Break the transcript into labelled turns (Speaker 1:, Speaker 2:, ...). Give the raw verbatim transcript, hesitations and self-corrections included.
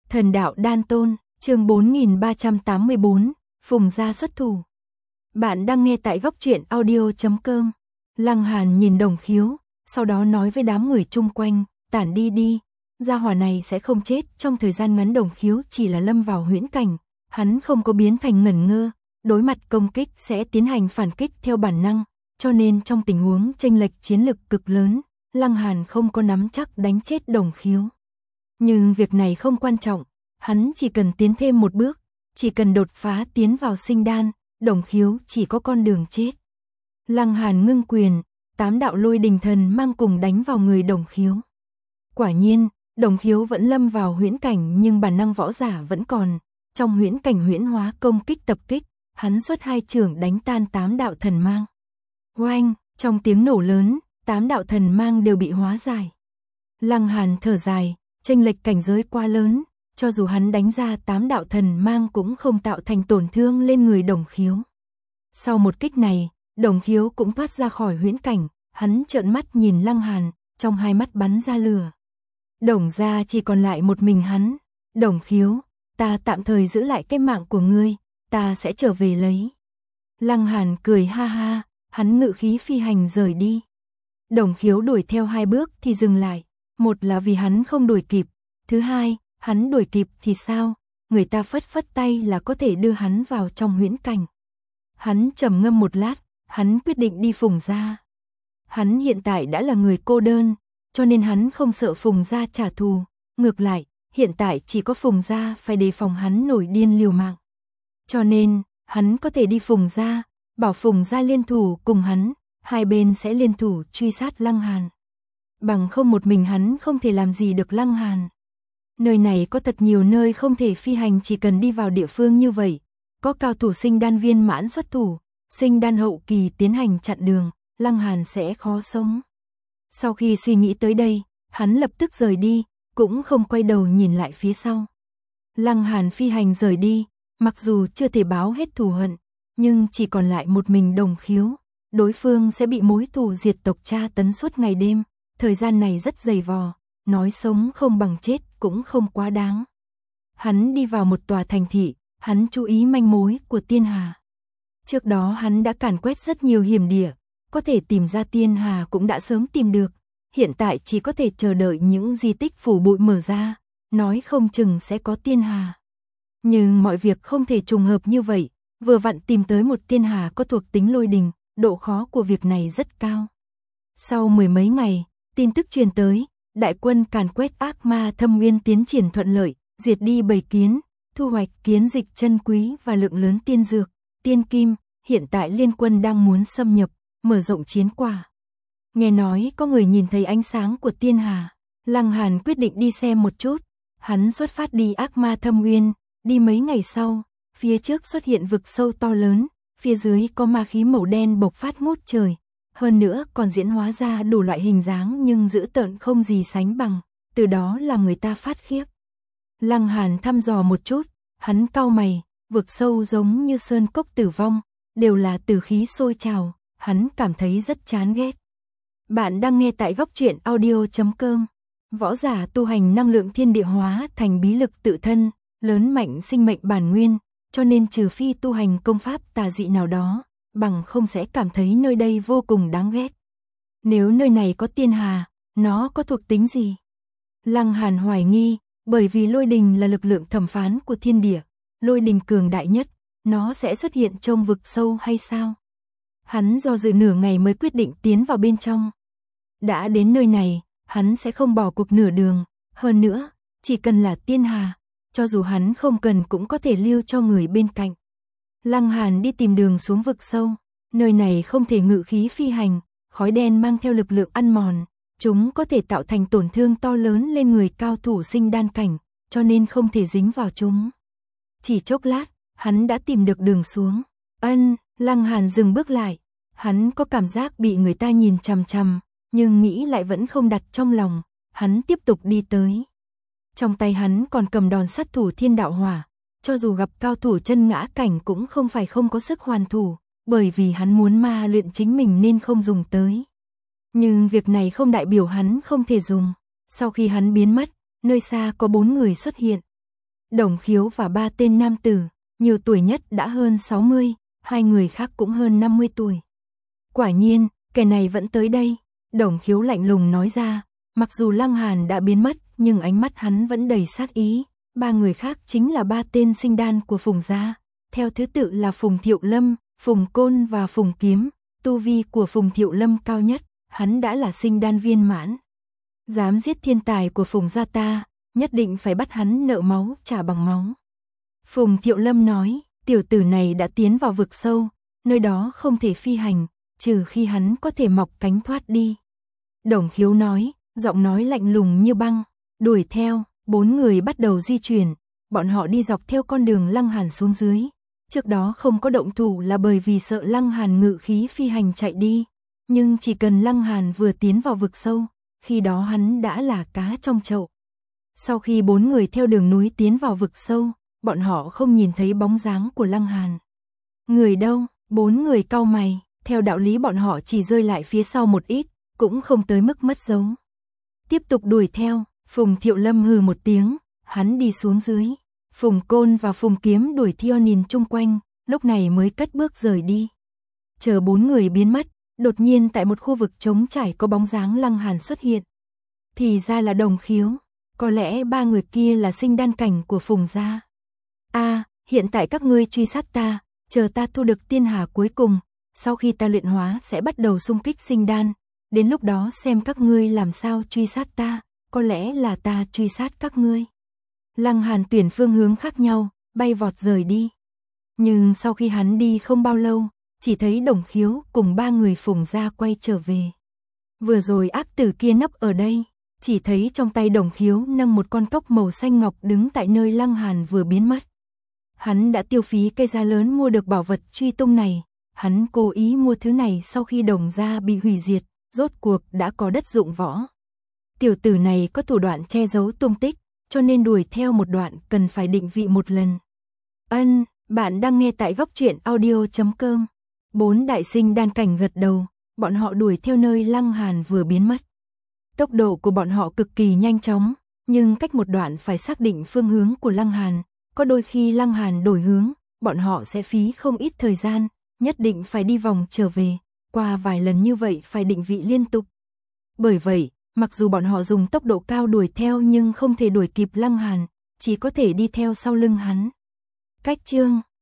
Speaker 1: Thần đạo đan tôn, chương bốn nghìn ba trăm tám mươi bốn, Phùng gia xuất thủ. Bạn đang nghe tại góc truyện audio chấm com. Lăng Hàn nhìn Đồng Khiếu, sau đó nói với đám người chung quanh, tản đi đi, gia hỏa này sẽ không chết. Trong thời gian ngắn Đồng Khiếu chỉ là lâm vào huyễn cảnh, hắn không có biến thành ngẩn ngơ, đối mặt công kích sẽ tiến hành phản kích theo bản năng, cho nên trong tình huống chênh lệch chiến lực cực lớn, Lăng Hàn không có nắm chắc đánh chết Đồng Khiếu. Nhưng việc này không quan trọng, hắn chỉ cần tiến thêm một bước, chỉ cần đột phá tiến vào sinh đan, Đồng Khiếu chỉ có con đường chết. Lăng Hàn ngưng quyền, tám đạo lôi đình thần mang cùng đánh vào người Đồng Khiếu. Quả nhiên, Đồng Khiếu vẫn lâm vào huyễn cảnh nhưng bản năng võ giả vẫn còn, trong huyễn cảnh huyễn hóa công kích tập kích, hắn xuất hai chưởng đánh tan tám đạo thần mang. Oanh, trong tiếng nổ lớn, tám đạo thần mang đều bị hóa giải. Lăng Hàn thở dài, chênh lệch cảnh giới quá lớn, cho dù hắn đánh ra tám đạo thần mang cũng không tạo thành tổn thương lên người Đồng Khiếu. Sau một kích này, Đồng Khiếu cũng thoát ra khỏi huyễn cảnh, hắn trợn mắt nhìn Lăng Hàn, trong hai mắt bắn ra lửa. Đồng gia chỉ còn lại một mình hắn. Đồng Khiếu, ta tạm thời giữ lại cái mạng của ngươi, ta sẽ trở về lấy. Lăng Hàn cười ha ha, hắn ngự khí phi hành rời đi. Đồng Khiếu đuổi theo hai bước thì dừng lại, một là vì hắn không đuổi kịp, thứ hai, hắn đuổi kịp thì sao, người ta phất phất tay là có thể đưa hắn vào trong huyễn cảnh. Hắn trầm ngâm một lát, hắn quyết định đi Phùng gia. Hắn hiện tại đã là người cô đơn, cho nên hắn không sợ Phùng gia trả thù, ngược lại, hiện tại chỉ có Phùng gia phải đề phòng hắn nổi điên liều mạng. Cho nên, hắn có thể đi Phùng gia, bảo Phùng gia liên thủ cùng hắn, hai bên sẽ liên thủ truy sát Lăng Hàn. Bằng không một mình hắn không thể làm gì được Lăng Hàn. Nơi này có thật nhiều nơi không thể phi hành, chỉ cần đi vào địa phương như vậy, có cao thủ sinh đan viên mãn xuất thủ, sinh đan hậu kỳ tiến hành chặn đường, Lăng Hàn sẽ khó sống. Sau khi suy nghĩ tới đây, hắn lập tức rời đi, cũng không quay đầu nhìn lại phía sau. Lăng Hàn phi hành rời đi, mặc dù chưa thể báo hết thù hận, nhưng chỉ còn lại một mình Đồng Khiếu, đối phương sẽ bị mối thù diệt tộc tra tấn suốt ngày đêm, thời gian này rất dày vò, nói sống không bằng chết cũng không quá đáng. Hắn đi vào một tòa thành thị, hắn chú ý manh mối của Tiên Hà. Trước đó hắn đã càn quét rất nhiều hiểm địa, có thể tìm ra Tiên Hà cũng đã sớm tìm được, hiện tại chỉ có thể chờ đợi những di tích phủ bụi mở ra, nói không chừng sẽ có Tiên Hà. Nhưng mọi việc không thể trùng hợp như vậy, vừa vặn tìm tới một Tiên Hà có thuộc tính lôi đình, độ khó của việc này rất cao. Sau mười mấy ngày, tin tức truyền tới, đại quân càn quét ác ma thâm nguyên tiến triển thuận lợi, diệt đi bầy kiến, thu hoạch kiến dịch chân quý và lượng lớn tiên dược, tiên kim, hiện tại liên quân đang muốn xâm nhập, mở rộng chiến quả. Nghe nói có người nhìn thấy ánh sáng của Tiên Hà, Lăng Hàn quyết định đi xem một chút, hắn xuất phát đi ác ma thâm nguyên, đi mấy ngày sau, phía trước xuất hiện vực sâu to lớn, phía dưới có ma khí màu đen bộc phát ngút trời, hơn nữa còn diễn hóa ra đủ loại hình dáng nhưng dữ tợn không gì sánh bằng, từ đó làm người ta phát khiếp. Lăng Hàn thăm dò một chút, hắn cau mày, vực sâu giống như sơn cốc tử vong, đều là tử khí sôi trào, hắn cảm thấy rất chán ghét. Bạn đang nghe tại góc truyện audio chấm com. Võ giả tu hành năng lượng thiên địa hóa thành bí lực tự thân, lớn mạnh sinh mệnh bản nguyên, cho nên trừ phi tu hành công pháp tà dị nào đó, bằng không sẽ cảm thấy nơi đây vô cùng đáng ghét. Nếu nơi này có Tiên Hà, nó có thuộc tính gì? Lăng Hàn hoài nghi, bởi vì lôi đình là lực lượng thẩm phán của thiên địa, lôi đình cường đại nhất, nó sẽ xuất hiện trong vực sâu hay sao? Hắn do dự nửa ngày mới quyết định tiến vào bên trong. Đã đến nơi này, hắn sẽ không bỏ cuộc nửa đường, hơn nữa, chỉ cần là Tiên Hà, cho dù hắn không cần cũng có thể lưu cho người bên cạnh. Lăng Hàn đi tìm đường xuống vực sâu, nơi này không thể ngự khí phi hành, khói đen mang theo lực lượng ăn mòn, chúng có thể tạo thành tổn thương to lớn lên người cao thủ sinh đan cảnh, cho nên không thể dính vào chúng. Chỉ chốc lát, hắn đã tìm được đường xuống. Ân, Lăng Hàn dừng bước lại, hắn có cảm giác bị người ta nhìn chằm chằm, nhưng nghĩ lại vẫn không đặt trong lòng, hắn tiếp tục đi tới. Trong tay hắn còn cầm đòn sát thủ thiên đạo hỏa, cho dù gặp cao thủ chân ngã cảnh cũng không phải không có sức hoàn thủ, bởi vì hắn muốn ma luyện chính mình nên không dùng tới. Nhưng việc này không đại biểu hắn không thể dùng. Sau khi hắn biến mất, nơi xa có bốn người xuất hiện. Đồng Khiếu và ba tên nam tử, nhiều tuổi nhất đã hơn sáu mươi, hai người khác cũng hơn năm mươi tuổi. Quả nhiên, kẻ này vẫn tới đây, Đồng Khiếu lạnh lùng nói ra, mặc dù Lăng Hàn đã biến mất, nhưng ánh mắt hắn vẫn đầy sát ý. Ba người khác chính là ba tên sinh đan của Phùng gia, theo thứ tự là Phùng Thiệu Lâm, Phùng Côn và Phùng Kiếm. Tu vi của Phùng Thiệu Lâm cao nhất, hắn đã là sinh đan viên mãn. Dám giết thiên tài của Phùng gia ta, nhất định phải bắt hắn nợ máu trả bằng máu. Phùng Thiệu Lâm nói, tiểu tử này đã tiến vào vực sâu, nơi đó không thể phi hành, trừ khi hắn có thể mọc cánh thoát đi. Đồng Khiếu nói, giọng nói lạnh lùng như băng, đuổi theo, bốn người bắt đầu di chuyển, bọn họ đi dọc theo con đường Lăng Hàn xuống dưới. Trước đó không có động thủ là bởi vì sợ Lăng Hàn ngự khí phi hành chạy đi, nhưng chỉ cần Lăng Hàn vừa tiến vào vực sâu, khi đó hắn đã là cá trong chậu. Sau khi bốn người theo đường núi tiến vào vực sâu, bọn họ không nhìn thấy bóng dáng của Lăng Hàn. Người đâu? Bốn người cau mày, theo đạo lý bọn họ chỉ rơi lại phía sau một ít, cũng không tới mức mất dấu. Tiếp tục đuổi theo, Phùng Thiệu Lâm hừ một tiếng, hắn đi xuống dưới. Phùng Côn và Phùng Kiếm đuổi theo nhìn chung quanh, lúc này mới cất bước rời đi. Chờ bốn người biến mất, đột nhiên tại một khu vực trống trải có bóng dáng Lăng Hàn xuất hiện. Thì ra là Đồng Khiếu, có lẽ ba người kia là sinh đan cảnh của Phùng gia. A, à, hiện tại các ngươi truy sát ta, chờ ta thu được tiên hà cuối cùng, sau khi ta luyện hóa sẽ bắt đầu xung kích sinh đan, đến lúc đó xem các ngươi làm sao truy sát ta, có lẽ là ta truy sát các ngươi. Lăng Hàn tuyển phương hướng khác nhau, bay vọt rời đi. Nhưng sau khi hắn đi không bao lâu, chỉ thấy Đồng Khiếu cùng ba người Phùng gia quay trở về. Vừa rồi ác tử kia nấp ở đây, chỉ thấy trong tay Đồng Khiếu nâng một con cốc màu xanh ngọc đứng tại nơi Lăng Hàn vừa biến mất. Hắn đã tiêu phí cây giá lớn mua được bảo vật truy tung này, hắn cố ý mua thứ này sau khi Đồng gia bị hủy diệt, rốt cuộc đã có đất dụng võ. Tiểu tử này có thủ đoạn che giấu tung tích, cho nên đuổi theo một đoạn cần phải định vị một lần. Ân, bạn đang nghe tại góc truyện audio chấm com. Bốn đại sinh đan cảnh gật đầu, bọn họ đuổi theo nơi Lăng Hàn vừa biến mất. Tốc độ của bọn họ cực kỳ nhanh chóng, nhưng cách một đoạn phải xác định phương hướng của Lăng Hàn. Có đôi khi Lăng Hàn đổi hướng, bọn họ sẽ phí không ít thời gian, nhất định phải đi vòng trở về, qua vài lần như vậy phải định vị liên tục. Bởi vậy, mặc dù bọn họ dùng tốc độ cao đuổi theo nhưng không thể đuổi kịp Lăng Hàn, chỉ có thể đi theo sau lưng hắn. Cách chương